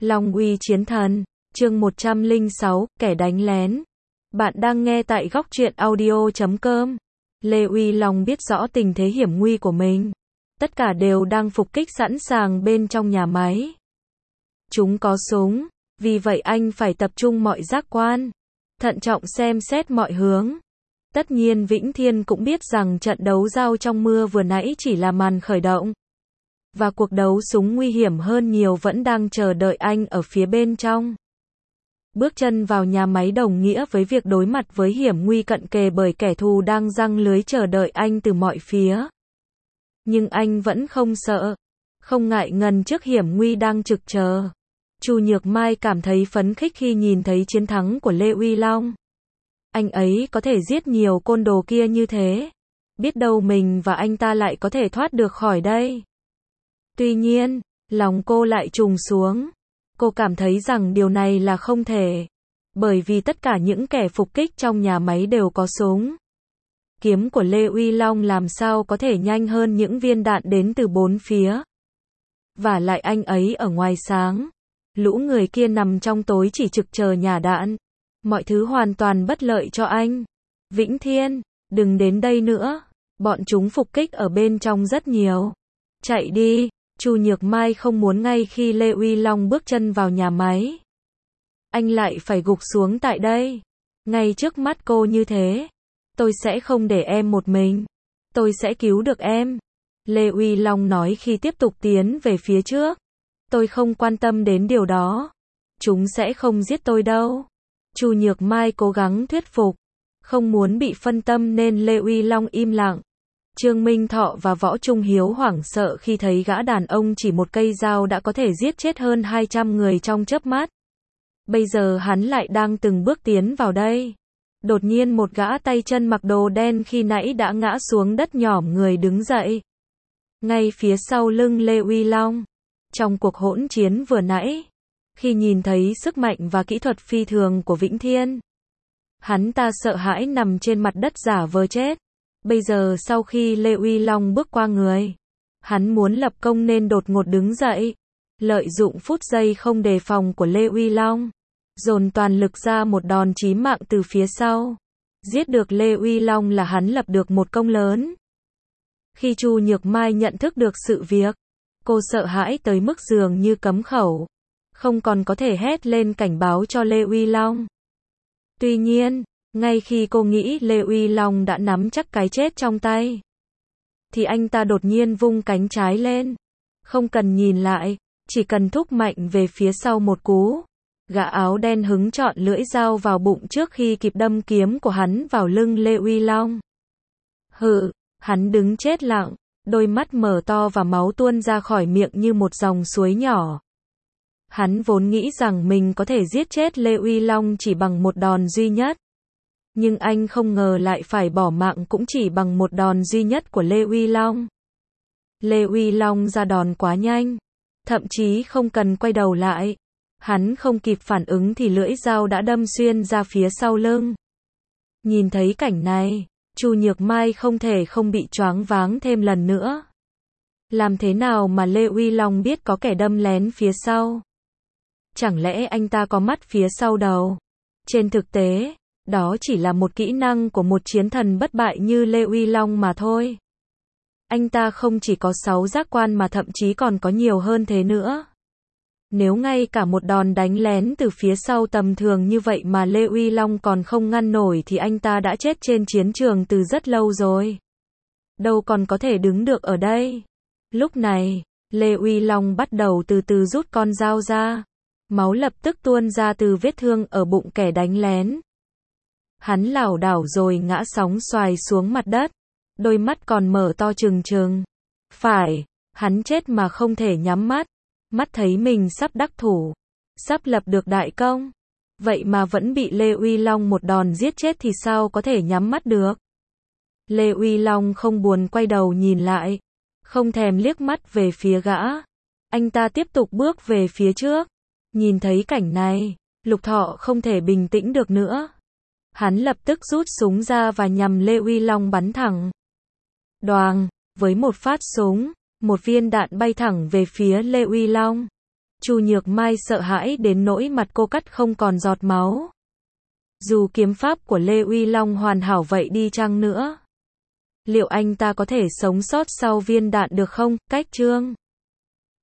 Long uy chiến thần, chương 106, kẻ đánh lén. Bạn đang nghe tại góc truyện audio.com. Lê Uy Long biết rõ tình thế hiểm nguy của mình. Tất cả đều đang phục kích sẵn sàng bên trong nhà máy. Chúng có súng, vì vậy anh phải tập trung mọi giác quan, thận trọng xem xét mọi hướng. Tất nhiên Vĩnh Thiên cũng biết rằng trận đấu dao trong mưa vừa nãy chỉ là màn khởi động. Và cuộc đấu súng nguy hiểm hơn nhiều vẫn đang chờ đợi anh ở phía bên trong. Bước chân vào nhà máy đồng nghĩa với việc đối mặt với hiểm nguy cận kề bởi kẻ thù đang giăng lưới chờ đợi anh từ mọi phía. Nhưng anh vẫn không sợ, không ngại ngần trước hiểm nguy đang trực chờ. Chu Nhược Mai cảm thấy phấn khích khi nhìn thấy chiến thắng của Lê Uy Long. Anh ấy có thể giết nhiều côn đồ kia như thế. Biết đâu mình và anh ta lại có thể thoát được khỏi đây. Tuy nhiên, lòng cô lại trùng xuống. Cô cảm thấy rằng điều này là không thể. Bởi vì tất cả những kẻ phục kích trong nhà máy đều có súng. Kiếm của Lê Uy Long làm sao có thể nhanh hơn những viên đạn đến từ bốn phía. Và lại anh ấy ở ngoài sáng. Lũ người kia nằm trong tối chỉ trực chờ nhả đạn. Mọi thứ hoàn toàn bất lợi cho anh. Vĩnh Thiên, đừng đến đây nữa. Bọn chúng phục kích ở bên trong rất nhiều. Chạy đi. Chu Nhược Mai không muốn ngay khi Lê Uy Long bước chân vào nhà máy. Anh lại phải gục xuống tại đây. Ngay trước mắt cô như thế. Tôi sẽ không để em một mình. Tôi sẽ cứu được em. Lê Uy Long nói khi tiếp tục tiến về phía trước. Tôi không quan tâm đến điều đó. Chúng sẽ không giết tôi đâu. Chu Nhược Mai cố gắng thuyết phục. Không muốn bị phân tâm nên Lê Uy Long im lặng. Trương Minh Thọ và Võ Trung Hiếu hoảng sợ khi thấy gã đàn ông chỉ một cây dao đã có thể giết chết hơn 200 người trong chớp mắt. Bây giờ hắn lại đang từng bước tiến vào đây. Đột nhiên một gã tay chân mặc đồ đen khi nãy đã ngã xuống đất nhỏm người đứng dậy. Ngay phía sau lưng Lê Uy Long. Trong cuộc hỗn chiến vừa nãy, khi nhìn thấy sức mạnh và kỹ thuật phi thường của Vĩnh Thiên, hắn ta sợ hãi nằm trên mặt đất giả vờ chết. Bây giờ sau khi Lê Uy Long bước qua người, hắn muốn lập công nên đột ngột đứng dậy, lợi dụng phút giây không đề phòng của Lê Uy Long, dồn toàn lực ra một đòn chí mạng từ phía sau. Giết được Lê Uy Long là hắn lập được một công lớn. Khi Chu Nhược Mai nhận thức được sự việc, cô sợ hãi tới mức dường như cấm khẩu, không còn có thể hét lên cảnh báo cho Lê Uy Long. Tuy nhiên, ngay khi cô nghĩ Lê Uy Long đã nắm chắc cái chết trong tay, thì anh ta đột nhiên vung cánh trái lên. Không cần nhìn lại, chỉ cần thúc mạnh về phía sau một cú. Gã áo đen hứng chọn lưỡi dao vào bụng trước khi kịp đâm kiếm của hắn vào lưng Lê Uy Long. Hự, hắn đứng chết lặng, đôi mắt mở to và máu tuôn ra khỏi miệng như một dòng suối nhỏ. Hắn vốn nghĩ rằng mình có thể giết chết Lê Uy Long chỉ bằng một đòn duy nhất. Nhưng anh không ngờ lại phải bỏ mạng cũng chỉ bằng một đòn duy nhất của Lê Uy Long. Lê Uy Long ra đòn quá nhanh, thậm chí không cần quay đầu lại. Hắn không kịp phản ứng thì lưỡi dao đã đâm xuyên ra phía sau lưng. Nhìn thấy cảnh này, Chu Nhược Mai không thể không bị choáng váng thêm lần nữa. Làm thế nào mà Lê Uy Long biết có kẻ đâm lén phía sau? Chẳng lẽ anh ta có mắt phía sau đầu? Trên thực tế, đó chỉ là một kỹ năng của một chiến thần bất bại như Lê Uy Long mà thôi. Anh ta không chỉ có 6 giác quan mà thậm chí còn có nhiều hơn thế nữa. Nếu ngay cả một đòn đánh lén từ phía sau tầm thường như vậy mà Lê Uy Long còn không ngăn nổi thì anh ta đã chết trên chiến trường từ rất lâu rồi. Đâu còn có thể đứng được ở đây. Lúc này, Lê Uy Long bắt đầu từ từ rút con dao ra. Máu lập tức tuôn ra từ vết thương ở bụng kẻ đánh lén. Hắn lảo đảo rồi ngã sóng xoài xuống mặt đất. Đôi mắt còn mở to trừng trừng. Phải, hắn chết mà không thể nhắm mắt. Mắt thấy mình sắp đắc thủ, sắp lập được đại công. Vậy mà vẫn bị Lê Uy Long một đòn giết chết thì sao có thể nhắm mắt được. Lê Uy Long không buồn quay đầu nhìn lại, không thèm liếc mắt về phía gã. Anh ta tiếp tục bước về phía trước. Nhìn thấy cảnh này, Lục Thọ không thể bình tĩnh được nữa. Hắn lập tức rút súng ra và nhằm Lê Uy Long bắn thẳng. Đoàng, với một phát súng, một viên đạn bay thẳng về phía Lê Uy Long. Chu Nhược Mai sợ hãi đến nỗi mặt cô cắt không còn giọt máu. Dù kiếm pháp của Lê Uy Long hoàn hảo vậy đi chăng nữa, liệu anh ta có thể sống sót sau viên đạn được không? Cách chương